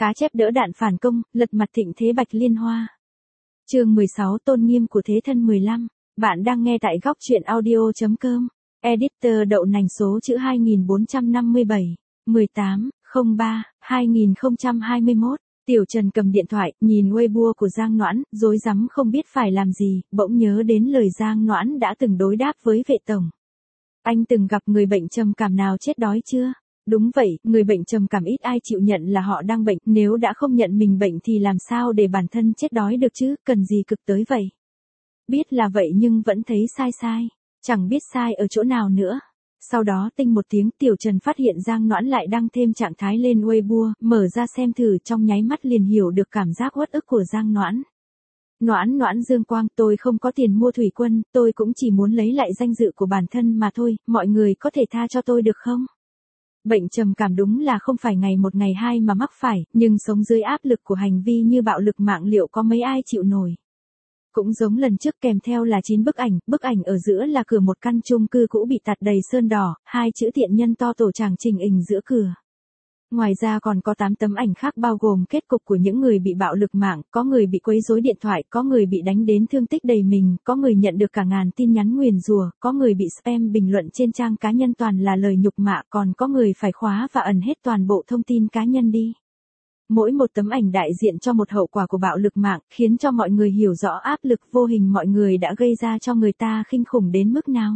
Cá chép đỡ đạn phản công, lật mặt thịnh thế Bạch Liên Hoa. Chương 16 Tôn nghiêm của thế thân 15. Bạn đang nghe tại góc truyện audio.com. Editor đậu nành số chữ 2457. 18/03/2021. Tiểu Trần cầm điện thoại, nhìn Weibo của Giang Noãn, rối rắm không biết phải làm gì, bỗng nhớ đến lời Giang Noãn đã từng đối đáp với vệ tổng. Anh từng gặp người bệnh trầm cảm nào chết đói chưa? Đúng vậy, người bệnh trầm cảm ít ai chịu nhận là họ đang bệnh, nếu đã không nhận mình bệnh thì làm sao để bản thân chết đói được chứ, cần gì cực tới vậy? Biết là vậy nhưng vẫn thấy sai, chẳng biết sai ở chỗ nào nữa. Sau đó tinh một tiếng Tiểu Trần phát hiện Giang Noãn lại đăng thêm trạng thái lên Weibo, mở ra xem thử trong nháy mắt liền hiểu được cảm giác uất ức của Giang Noãn. Noãn Dương Quang, tôi không có tiền mua thủy quân, tôi cũng chỉ muốn lấy lại danh dự của bản thân mà thôi, mọi người có thể tha cho tôi được không? Bệnh trầm cảm đúng là không phải ngày một ngày hai mà mắc phải, nhưng sống dưới áp lực của hành vi như bạo lực mạng liệu có mấy ai chịu nổi. Cũng giống lần trước kèm theo là 9 bức ảnh ở giữa là cửa một căn chung cư cũ bị tạt đầy sơn đỏ, 2 chữ tiện nhân to tổ tràng trình hình giữa cửa. Ngoài ra còn có 8 tấm ảnh khác bao gồm kết cục của những người bị bạo lực mạng, có người bị quấy rối điện thoại, có người bị đánh đến thương tích đầy mình, có người nhận được cả ngàn tin nhắn nguyền rủa, có người bị spam bình luận trên trang cá nhân toàn là lời nhục mạ, còn có người phải khóa và ẩn hết toàn bộ thông tin cá nhân đi. Mỗi một tấm ảnh đại diện cho một hậu quả của bạo lực mạng, khiến cho mọi người hiểu rõ áp lực vô hình mọi người đã gây ra cho người ta kinh khủng đến mức nào.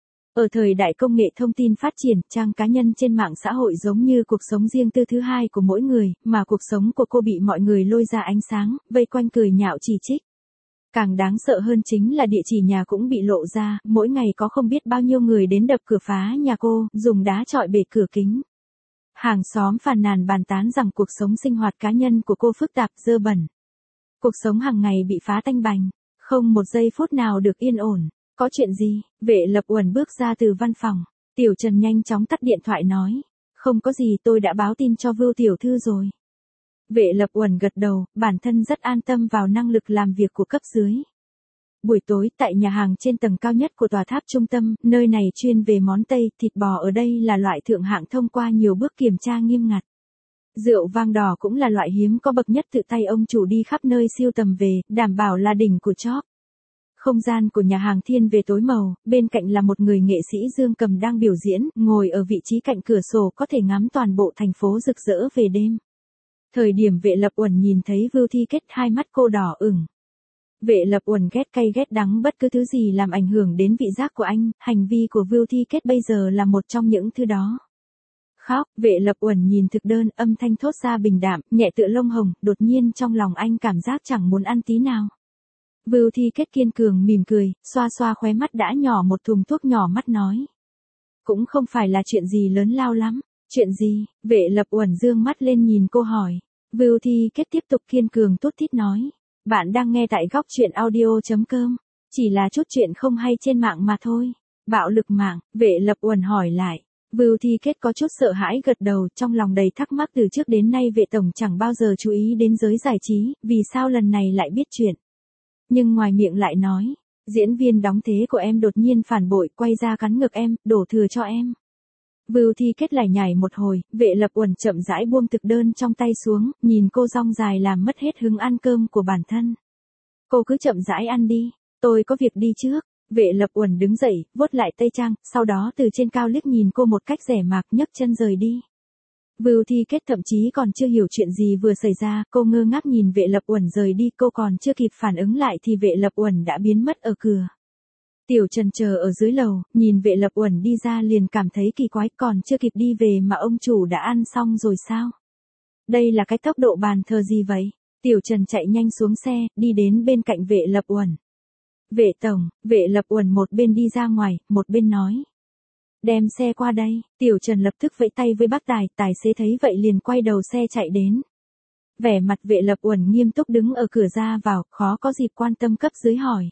Ở thời đại công nghệ thông tin phát triển, trang cá nhân trên mạng xã hội giống như cuộc sống riêng tư thứ hai của mỗi người, mà cuộc sống của cô bị mọi người lôi ra ánh sáng, vây quanh cười nhạo chỉ trích. Càng đáng sợ hơn chính là địa chỉ nhà cũng bị lộ ra, mỗi ngày có không biết bao nhiêu người đến đập cửa phá nhà cô, dùng đá chọi bể cửa kính. Hàng xóm phàn nàn bàn tán rằng cuộc sống sinh hoạt cá nhân của cô phức tạp, dơ bẩn. Cuộc sống hàng ngày bị phá tanh bành, không một giây phút nào được yên ổn. Có chuyện gì? Vệ Lập Uẩn bước ra từ văn phòng. Tiểu Trần nhanh chóng tắt điện thoại nói. Không có gì, tôi đã báo tin cho Vưu tiểu thư rồi. Vệ Lập Uẩn gật đầu, bản thân rất an tâm vào năng lực làm việc của cấp dưới. Buổi tối tại nhà hàng trên tầng cao nhất của tòa tháp trung tâm, nơi này chuyên về món Tây, thịt bò ở đây là loại thượng hạng thông qua nhiều bước kiểm tra nghiêm ngặt. Rượu vang đỏ cũng là loại hiếm có bậc nhất, tự tay ông chủ đi khắp nơi siêu tầm về, đảm bảo là đỉnh của chóp. Không gian của nhà hàng thiên về tối màu, bên cạnh là một người nghệ sĩ dương cầm đang biểu diễn, ngồi ở vị trí cạnh cửa sổ có thể ngắm toàn bộ thành phố rực rỡ về đêm. Thời điểm Vệ Lập Uẩn nhìn thấy Vưu Thi Kết, hai mắt cô đỏ ửng. Vệ Lập Uẩn ghét cay ghét đắng bất cứ thứ gì làm ảnh hưởng đến vị giác của anh, hành vi của Vưu Thi Kết bây giờ là một trong những thứ đó. Khóc, Vệ Lập Uẩn nhìn thực đơn, âm thanh thốt ra bình đạm, nhẹ tựa lông hồng, đột nhiên trong lòng anh cảm giác chẳng muốn ăn tí nào. Vưu Thi Kết kiên cường mỉm cười, xoa xoa khóe mắt đã nhỏ một thùng thuốc nhỏ mắt nói. Cũng không phải là chuyện gì lớn lao lắm. Chuyện gì? Vệ Lập Uẩn dương mắt lên nhìn cô hỏi. Vưu Thi Kết tiếp tục kiên cường tút thít nói. Bạn đang nghe tại góc truyện audio.com. Chỉ là chút chuyện không hay trên mạng mà thôi. Bạo lực mạng, Vệ Lập Uẩn hỏi lại. Vưu Thi Kết có chút sợ hãi gật đầu, trong lòng đầy thắc mắc, từ trước đến nay vệ tổng chẳng bao giờ chú ý đến giới giải trí, vì sao lần này lại biết chuyện. Nhưng ngoài miệng lại nói, diễn viên đóng thế của em đột nhiên phản bội, quay ra cắn ngực em, đổ thừa cho em. Vưu Thi Kết lải nhải một hồi, Vệ Lập Uẩn chậm rãi buông thực đơn trong tay xuống, nhìn cô dong dài làm mất hết hứng ăn cơm của bản thân. Cô cứ chậm rãi ăn đi, tôi có việc đi trước. Vệ Lập Uẩn đứng dậy, vuốt lại tây trang, sau đó từ trên cao liếc nhìn cô một cách rẻ mạt, nhấc chân rời đi. Vưu Thi Kết thậm chí còn chưa hiểu chuyện gì vừa xảy ra, cô ngơ ngác nhìn Vệ Lập Uẩn rời đi, cô còn chưa kịp phản ứng lại thì Vệ Lập Uẩn đã biến mất ở cửa. Tiểu Trần chờ ở dưới lầu, nhìn Vệ Lập Uẩn đi ra liền cảm thấy kỳ quái, còn chưa kịp đi về mà ông chủ đã ăn xong rồi sao? Đây là cái tốc độ bàn thờ gì vậy? Tiểu Trần chạy nhanh xuống xe, đi đến bên cạnh Vệ Lập Uẩn. Vệ tổng, Vệ Lập Uẩn một bên đi ra ngoài, một bên nói. Đem xe qua đây, Tiểu Trần lập tức vẫy tay với bác tài xế thấy vậy liền quay đầu xe chạy đến. Vẻ mặt Vệ Lập Uẩn nghiêm túc đứng ở cửa ra vào, khó có dịp quan tâm cấp dưới hỏi.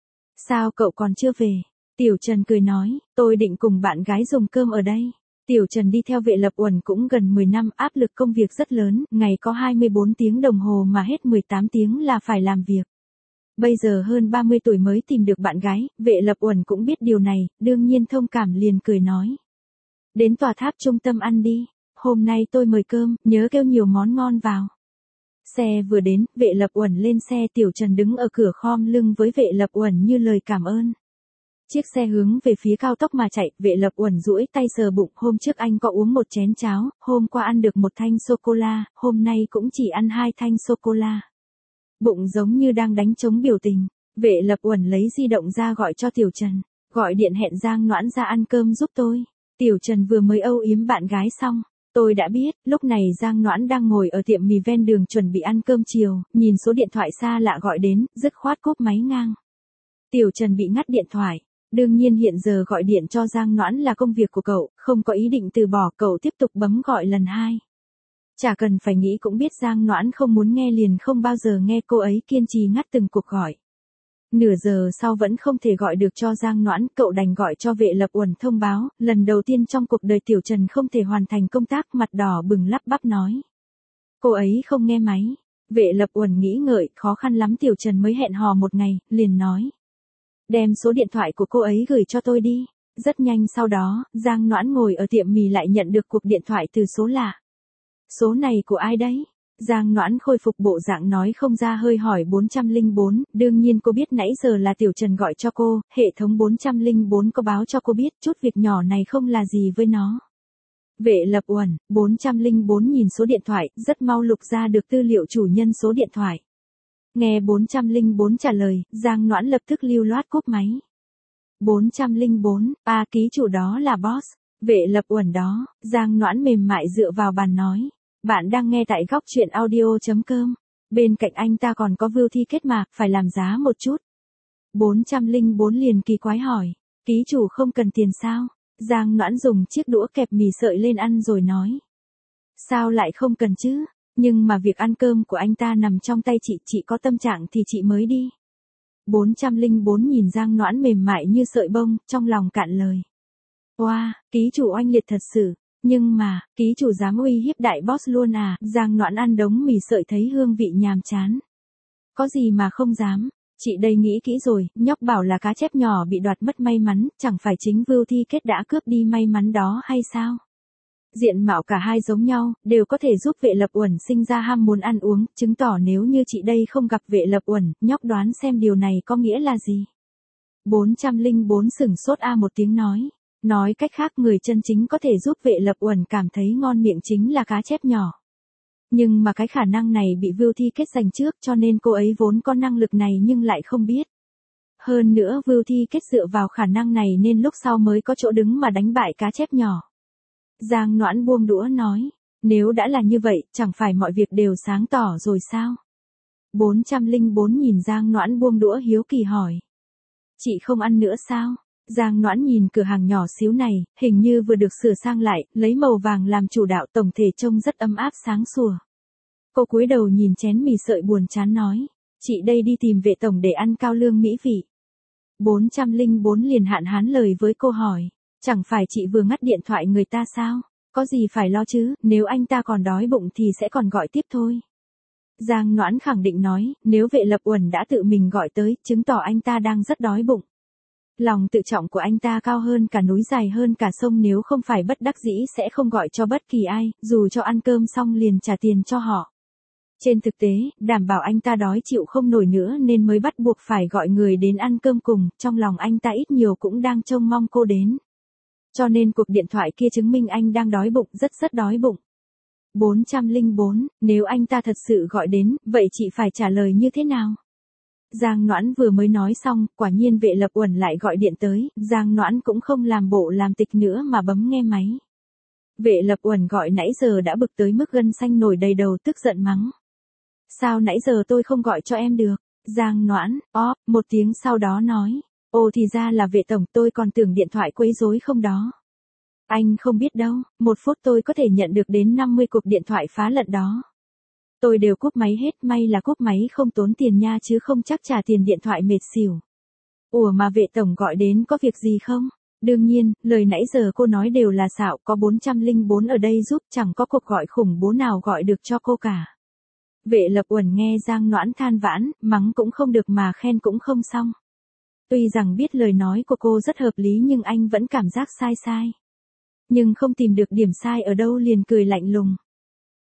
Sao cậu còn chưa về? Tiểu Trần cười nói, tôi định cùng bạn gái dùng cơm ở đây. Tiểu Trần đi theo Vệ Lập Uẩn cũng gần 10 năm, áp lực công việc rất lớn, ngày có 24 tiếng đồng hồ mà hết 18 tiếng là phải làm việc. Bây giờ hơn 30 tuổi mới tìm được bạn gái, Vệ Lập Uẩn cũng biết điều này, đương nhiên thông cảm liền cười nói. Đến tòa tháp trung tâm ăn đi, hôm nay tôi mời cơm, nhớ kêu nhiều món ngon vào. Xe vừa đến, Vệ Lập Uẩn lên xe, Tiểu Trần đứng ở cửa khom lưng với Vệ Lập Uẩn như lời cảm ơn. Chiếc xe hướng về phía cao tốc mà chạy, Vệ Lập Uẩn duỗi tay sờ bụng, hôm trước anh có uống một chén cháo, hôm qua ăn được một thanh sô-cô-la, hôm nay cũng chỉ ăn 2 thanh sô-cô-la. Bụng giống như đang đánh trống biểu tình. Vệ Lập Uẩn lấy di động ra gọi cho Tiểu Trần, gọi điện hẹn Giang Noãn ra ăn cơm giúp tôi. Tiểu Trần vừa mới âu yếm bạn gái xong. Tôi đã biết, lúc này Giang Noãn đang ngồi ở tiệm mì ven đường chuẩn bị ăn cơm chiều, nhìn số điện thoại xa lạ gọi đến, dứt khoát cúp máy ngang. Tiểu Trần bị ngắt điện thoại. Đương nhiên hiện giờ gọi điện cho Giang Noãn là công việc của cậu, không có ý định từ bỏ, cậu tiếp tục bấm gọi lần 2. Chả cần phải nghĩ cũng biết Giang Noãn không muốn nghe liền không bao giờ nghe, cô ấy kiên trì ngắt từng cuộc gọi. Nửa giờ sau vẫn không thể gọi được cho Giang Noãn, cậu đành gọi cho Vệ Lập Uẩn thông báo, lần đầu tiên trong cuộc đời Tiểu Trần không thể hoàn thành công tác, mặt đỏ bừng lắp bắp nói. Cô ấy không nghe máy. Vệ Lập Uẩn nghĩ ngợi, khó khăn lắm Tiểu Trần mới hẹn hò một ngày, liền nói. Đem số điện thoại của cô ấy gửi cho tôi đi. Rất nhanh sau đó, Giang Noãn ngồi ở tiệm mì lại nhận được cuộc điện thoại từ số lạ. Số này của ai đấy? Giang Noãn khôi phục bộ dạng nói không ra hơi hỏi 404, đương nhiên cô biết nãy giờ là Tiểu Trần gọi cho cô, hệ thống 404 có báo cho cô biết chút việc nhỏ này không là gì với nó. Vệ Lập Uẩn, 404 nhìn số điện thoại, rất mau lục ra được tư liệu chủ nhân số điện thoại. Nghe 404 trả lời, Giang Noãn lập tức lưu loát cúp máy. 404, ký chủ đó là boss. Vệ Lập Uẩn đó, Giang Noãn mềm mại dựa vào bàn nói. Bạn đang nghe tại góc truyện audio.com. Bên cạnh anh ta còn có view thi kết mà, phải làm giá một chút. 404 liền kỳ quái hỏi. Ký chủ không cần tiền sao? Giang Noãn dùng chiếc đũa kẹp mì sợi lên ăn rồi nói. Sao lại không cần chứ? Nhưng mà việc ăn cơm của anh ta nằm trong tay chị có tâm trạng thì chị mới đi. 404 nhìn Giang Noãn mềm mại như sợi bông, trong lòng cạn lời. Wow, ký chủ oanh liệt thật sự. Nhưng mà, ký chủ dám uy hiếp đại boss luôn à? Giang Noãn ăn đống mì sợi thấy hương vị nhàm chán. Có gì mà không dám. Chị đây nghĩ kỹ rồi, nhóc bảo là cá chép nhỏ bị đoạt mất may mắn, chẳng phải chính Vưu Thi Kết đã cướp đi may mắn đó hay sao? Diện mạo cả hai giống nhau, đều có thể giúp Vệ Lập Uẩn sinh ra ham muốn ăn uống, chứng tỏ nếu như chị đây không gặp Vệ Lập Uẩn, nhóc đoán xem điều này có nghĩa là gì? 404 sửng sốt một tiếng nói. Nói cách khác người chân chính có thể giúp Vệ Lập Uẩn cảm thấy ngon miệng chính là cá chép nhỏ. Nhưng mà cái khả năng này bị Vưu Thi Kết giành trước cho nên cô ấy vốn có năng lực này nhưng lại không biết. Hơn nữa Vưu Thi Kết dựa vào khả năng này nên lúc sau mới có chỗ đứng mà đánh bại cá chép nhỏ. Giang Noãn buông đũa nói, nếu đã là như vậy, chẳng phải mọi việc đều sáng tỏ rồi sao? 404 nhìn Giang Noãn buông đũa hiếu kỳ hỏi. Chị không ăn nữa sao? Giang Noãn nhìn cửa hàng nhỏ xíu này, hình như vừa được sửa sang lại, lấy màu vàng làm chủ đạo, tổng thể trông rất ấm áp sáng sủa. Cô cúi đầu nhìn chén mì sợi buồn chán nói, chị đây đi tìm Vệ tổng để ăn cao lương mỹ vị. 404 liền hạn hán lời với cô hỏi, chẳng phải chị vừa ngắt điện thoại người ta sao? Có gì phải lo chứ, nếu anh ta còn đói bụng thì sẽ còn gọi tiếp thôi. Giang Noãn khẳng định nói, nếu Vệ Lập Uẩn đã tự mình gọi tới, chứng tỏ anh ta đang rất đói bụng. Lòng tự trọng của anh ta cao hơn cả núi, dài hơn cả sông, nếu không phải bất đắc dĩ sẽ không gọi cho bất kỳ ai, dù cho ăn cơm xong liền trả tiền cho họ. Trên thực tế, đảm bảo anh ta đói chịu không nổi nữa nên mới bắt buộc phải gọi người đến ăn cơm cùng, trong lòng anh ta ít nhiều cũng đang trông mong cô đến. Cho nên cuộc điện thoại kia chứng minh anh đang đói bụng, rất đói bụng. 404, nếu anh ta thật sự gọi đến, vậy chị phải trả lời như thế nào? Giang Noãn vừa mới nói xong, quả nhiên Vệ Lập Uẩn lại gọi điện tới, Giang Noãn cũng không làm bộ làm tịch nữa mà bấm nghe máy. Vệ Lập Uẩn gọi nãy giờ đã bực tới mức gân xanh nổi đầy đầu, tức giận mắng. Sao nãy giờ tôi không gọi cho em được? Giang Noãn, một tiếng sau đó nói. Ồ thì ra là Vệ tổng, tôi còn tưởng điện thoại quấy rối không đó. Anh không biết đâu, 1 phút tôi có thể nhận được đến 50 cuộc điện thoại phá lận đó. Tôi đều cúp máy hết, may là cúp máy không tốn tiền nha chứ không chắc trả tiền điện thoại mệt xỉu. Ủa mà Vệ tổng gọi đến có việc gì không? Đương nhiên, lời nãy giờ cô nói đều là xạo, có 404 ở đây giúp, chẳng có cuộc gọi khủng bố nào gọi được cho cô cả. Vệ Lập Uẩn nghe Giang Noãn than vãn, mắng cũng không được mà khen cũng không xong. Tuy rằng biết lời nói của cô rất hợp lý nhưng anh vẫn cảm giác sai. Nhưng không tìm được điểm sai ở đâu liền cười lạnh lùng.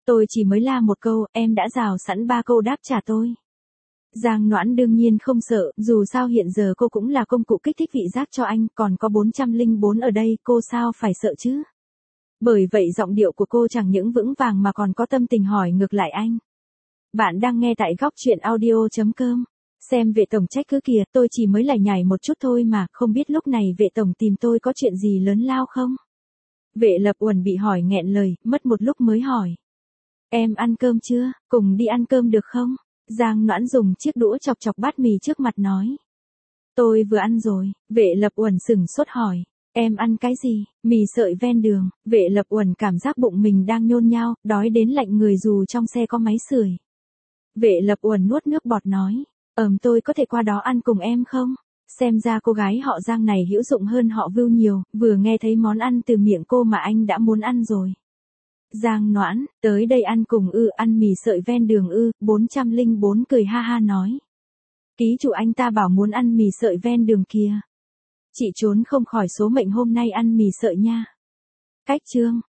Tôi chỉ mới la một câu, em đã rào sẵn 3 câu đáp trả tôi. Giang Noãn đương nhiên không sợ, dù sao hiện giờ cô cũng là công cụ kích thích vị giác cho anh, còn có 404 ở đây, cô sao phải sợ chứ? Bởi vậy giọng điệu của cô chẳng những vững vàng mà còn có tâm tình hỏi ngược lại anh. Bạn đang nghe tại góc truyện audio.com. Xem vệ tổng trách cứ kìa, tôi chỉ mới lải nhải một chút thôi mà, không biết lúc này vệ tổng tìm tôi có chuyện gì lớn lao không? Vệ Lập Uẩn bị hỏi nghẹn lời, mất một lúc mới hỏi. Em ăn cơm chưa, cùng đi ăn cơm được không? Giang Noãn dùng chiếc đũa chọc chọc bát mì trước mặt nói. Tôi vừa ăn rồi, Vệ Lập Uẩn sửng sốt hỏi. Em ăn cái gì? Mì sợi ven đường. Vệ Lập Uẩn cảm giác bụng mình đang nhôn nhao, đói đến lạnh người dù trong xe có máy sưởi. Vệ Lập Uẩn nuốt nước bọt nói. Tôi có thể qua đó ăn cùng em không? Xem ra cô gái họ Giang này hữu dụng hơn họ Vưu nhiều, vừa nghe thấy món ăn từ miệng cô mà anh đã muốn ăn rồi. Giang Noãn, tới đây ăn cùng ăn mì sợi ven đường 404 cười ha ha nói. Ký chủ anh ta bảo muốn ăn mì sợi ven đường kìa. Chị trốn không khỏi số mệnh hôm nay ăn mì sợi nha. Cách chương.